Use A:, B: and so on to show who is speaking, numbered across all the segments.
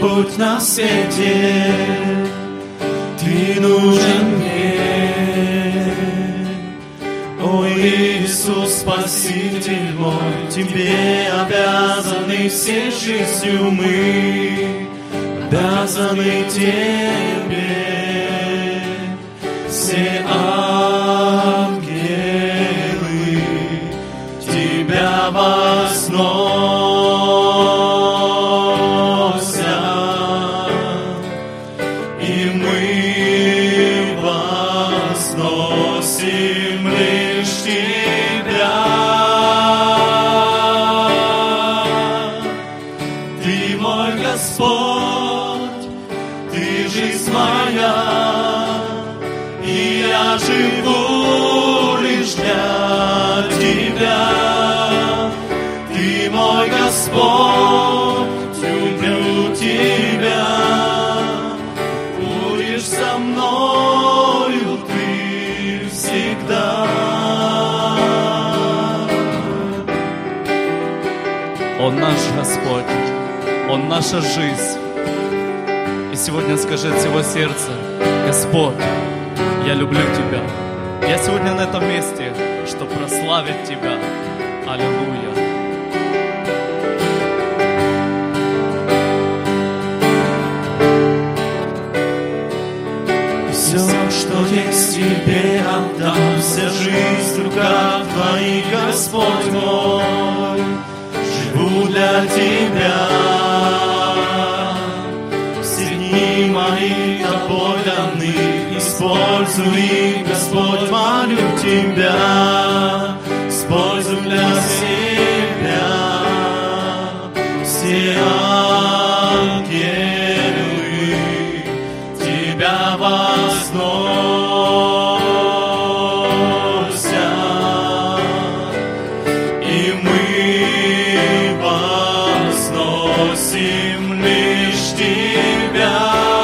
A: Господь на свете, Ты нужен мне. О, Иисус, Спаситель мой, Тебе обязаны все жизнью мы, обязаны Тебе. Все ангелы Тебя возносят, и мы возносим лишь Тебя. Ты мой Господь, Ты жизнь моя, и я живу лишь для Тебя. Ты мой Господь, люблю Тебя. Будешь со мною Ты всегда.
B: Он наш Господь, Он наша жизнь. И сегодня скажи от всего сердца: Господь, я люблю Тебя. Я сегодня на этом месте, чтобы прославить Тебя. Аллилуйя.
A: Все, что есть Тебе отдам, вся жизнь в руках Твоих, Господь мой. Живу для Тебя. Все дни мои Тобой даны. Используй их, Господь, молю Тебя. Используй для себя. Все ангелы Тебя возносят, и мы возносим лишь Тебя.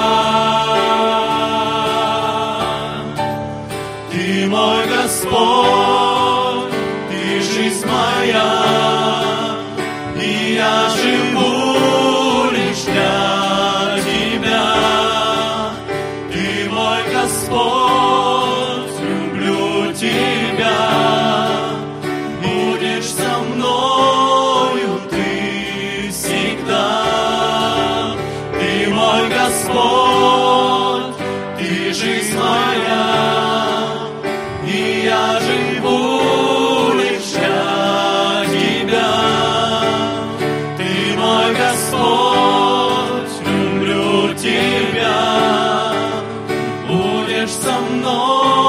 A: Ты мой Господь, Ты жизнь моя, и я живу лишь для Тебя. Ты мой Господь, люблю Тебя. Будешь со мною Ты всегда. Ты мой Господь, Ты жизнь моя, и я живу лишь для Тебя. Ты мой Господь, люблю Тебя. Будешь со мной